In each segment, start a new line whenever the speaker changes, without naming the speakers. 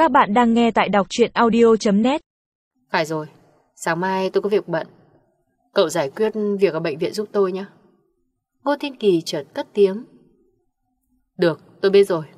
Các bạn đang nghe tại đọc truyện audio.net.
Phải rồi, sáng mai tôi có việc bận. Cậu giải quyết việc ở bệnh viện giúp tôi nhé. Ngô Thiên Kỳ chợt cất tiếng. Được, tôi biết rồi.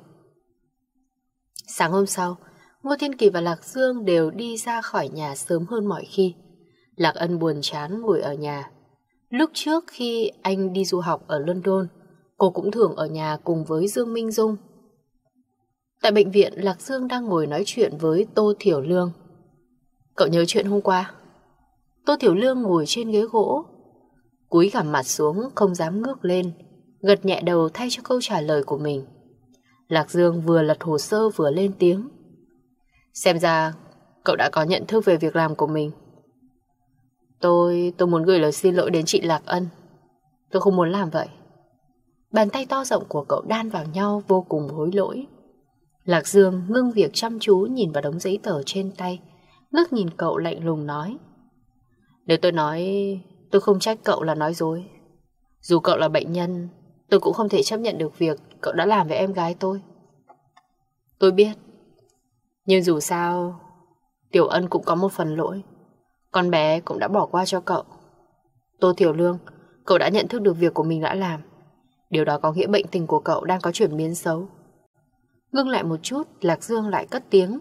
Sáng hôm sau, Ngô Thiên Kỳ và Lạc Dương đều đi ra khỏi nhà sớm hơn mọi khi. Lạc Ân buồn chán ngồi ở nhà. Lúc trước khi anh đi du học ở London, cô cũng thường ở nhà cùng với Dương Minh Dung. Tại bệnh viện, Lạc Dương đang ngồi nói chuyện với Tô Thiểu Lương. Cậu nhớ chuyện hôm qua? Tô Thiểu Lương ngồi trên ghế gỗ, cúi gằm mặt xuống không dám ngước lên, gật nhẹ đầu thay cho câu trả lời của mình. Lạc Dương vừa lật hồ sơ vừa lên tiếng. Xem ra cậu đã có nhận thức về việc làm của mình. Tôi muốn gửi lời xin lỗi đến chị Lạc Ân. Tôi không muốn làm vậy. Bàn tay to rộng của cậu đan vào nhau vô cùng hối lỗi. Lạc Dương ngưng việc chăm chú nhìn vào đống giấy tờ trên tay, ngước nhìn cậu lạnh lùng nói. Nếu tôi nói tôi không trách cậu là nói dối. Dù cậu là bệnh nhân, tôi cũng không thể chấp nhận được việc cậu đã làm với em gái tôi. Tôi biết. Nhưng dù sao, Tiểu Ân cũng có một phần lỗi. Con bé cũng đã bỏ qua cho cậu. Tô Thiểu Lương, cậu đã nhận thức được việc của mình đã làm. Điều đó có nghĩa bệnh tình của cậu đang có chuyển biến xấu. Ngưng lại một chút, Lạc Dương lại cất tiếng.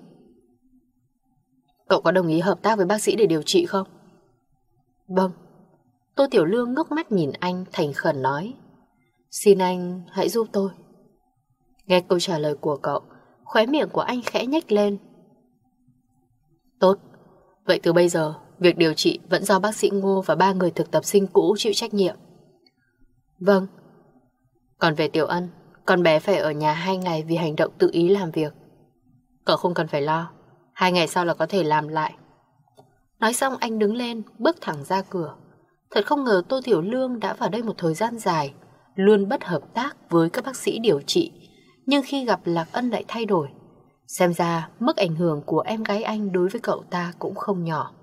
Cậu có đồng ý hợp tác với bác sĩ để điều trị không? Vâng. Tô Tiểu Lương ngước mắt nhìn anh thành khẩn nói. Xin anh hãy giúp tôi. Nghe câu trả lời của cậu, khóe miệng của anh khẽ nhếch lên. Tốt. Vậy từ bây giờ, việc điều trị vẫn do bác sĩ Ngô và 3 người thực tập sinh cũ chịu trách nhiệm. Vâng. Còn về Tiểu Ân, con bé phải ở nhà 2 ngày vì hành động tự ý làm việc. Cậu không cần phải lo, 2 ngày sau là có thể làm lại. Nói xong anh đứng lên, bước thẳng ra cửa. Thật không ngờ Tô Tiểu Lương đã vào đây một thời gian dài, luôn bất hợp tác với các bác sĩ điều trị. Nhưng khi gặp Lạc Ân lại thay đổi. Xem ra mức ảnh hưởng của em gái anh đối với cậu ta cũng không nhỏ.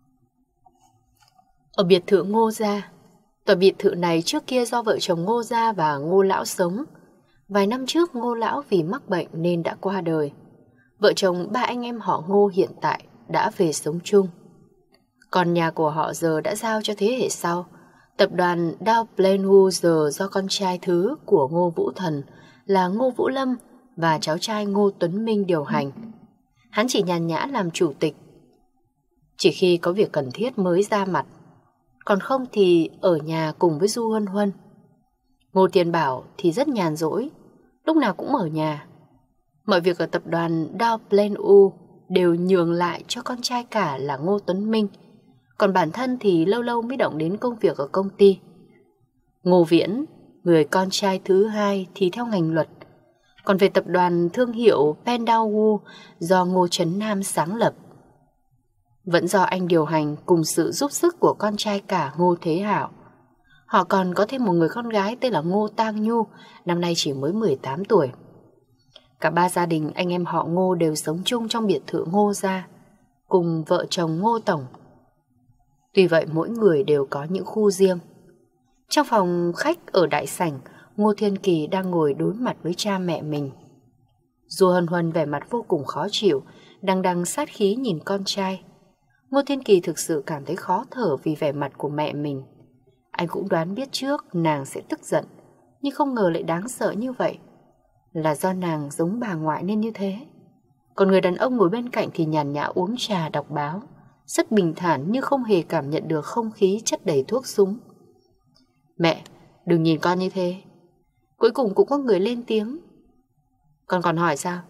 Ở biệt thự Ngô Gia. Tòa biệt thự này trước kia do vợ chồng Ngô Gia và Ngô Lão sống. Vài năm trước Ngô Lão vì mắc bệnh nên đã qua đời. Vợ chồng 3 anh em họ Ngô hiện tại đã về sống chung. Còn nhà của họ giờ đã giao cho thế hệ sau. Tập đoàn Dow Plainwood giờ do con trai thứ của Ngô Vũ Thần là Ngô Vũ Lâm và cháu trai Ngô Tuấn Minh điều hành. Hắn chỉ nhàn nhã làm chủ tịch, chỉ khi có việc cần thiết mới ra mặt, còn không thì ở nhà cùng với Du Huân Huân. Ngô Tiền Bảo thì rất nhàn rỗi, lúc nào cũng ở nhà. Mọi việc ở tập đoàn Dow Plainwood đều nhường lại cho con trai cả là Ngô Tuấn Minh, còn bản thân thì lâu lâu mới động đến công việc ở công ty. Ngô Viễn, người con trai thứ hai thì theo ngành luật. Còn về tập đoàn thương hiệu Pendawu do Ngô Trấn Nam sáng lập, vẫn do anh điều hành cùng sự giúp sức của con trai cả Ngô Thế Hảo. Họ còn có thêm một người con gái tên là Ngô Tang Nhu, năm nay chỉ mới 18 tuổi. Cả 3 gia đình anh em họ Ngô đều sống chung trong biệt thự Ngô Gia, cùng vợ chồng Ngô Tổng. Tuy vậy mỗi người đều có những khu riêng. Trong phòng khách ở đại sảnh, Ngô Thiên Kỳ đang ngồi đối mặt với cha mẹ mình. Du Hân Huân vẻ mặt vô cùng khó chịu, đằng đằng sát khí nhìn con trai. Ngô Thiên Kỳ thực sự cảm thấy khó thở vì vẻ mặt của mẹ mình. Anh cũng đoán biết trước nàng sẽ tức giận, nhưng không ngờ lại đáng sợ như vậy. Là do nàng giống bà ngoại nên như thế. Còn người đàn ông ngồi bên cạnh thì nhàn nhã uống trà đọc báo, rất bình thản như không hề cảm nhận được không khí chất đầy thuốc súng. Mẹ, đừng nhìn con như thế. Cuối cùng cũng có người lên tiếng. Con còn hỏi sao?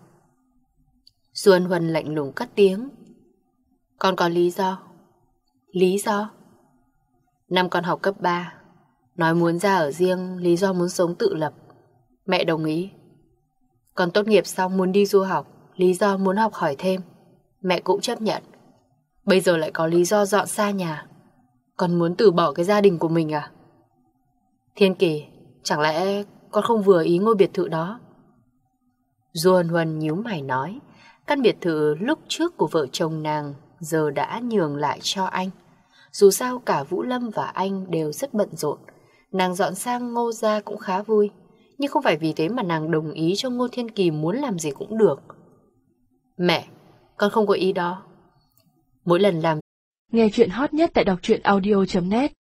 Xuân Huân lạnh lùng cất tiếng. Con có lý do. Lý do? Năm con học cấp 3, nói muốn ra ở riêng, lý do muốn sống tự lập. Mẹ đồng ý. Con tốt nghiệp xong muốn đi du học, lý do muốn học hỏi thêm. Mẹ cũng chấp nhận. Bây giờ lại có lý do dọn xa nhà. Con muốn từ bỏ cái gia đình của mình à? Thiên Kỳ, chẳng lẽ con không vừa ý ngôi biệt thự đó? Du Huân Huân nhíu mày nói, căn biệt thự lúc trước của vợ chồng nàng giờ đã nhường lại cho anh. Dù sao cả Vũ Lâm và anh đều rất bận rộn, nàng dọn sang Ngô Gia cũng khá vui, nhưng không phải vì thế mà nàng đồng ý cho Ngô Thiên Kỳ muốn làm gì cũng được. Mẹ, con không có ý đó. Mỗi lần làm
Nghe chuyện hot nhất tại đọc truyện audio.net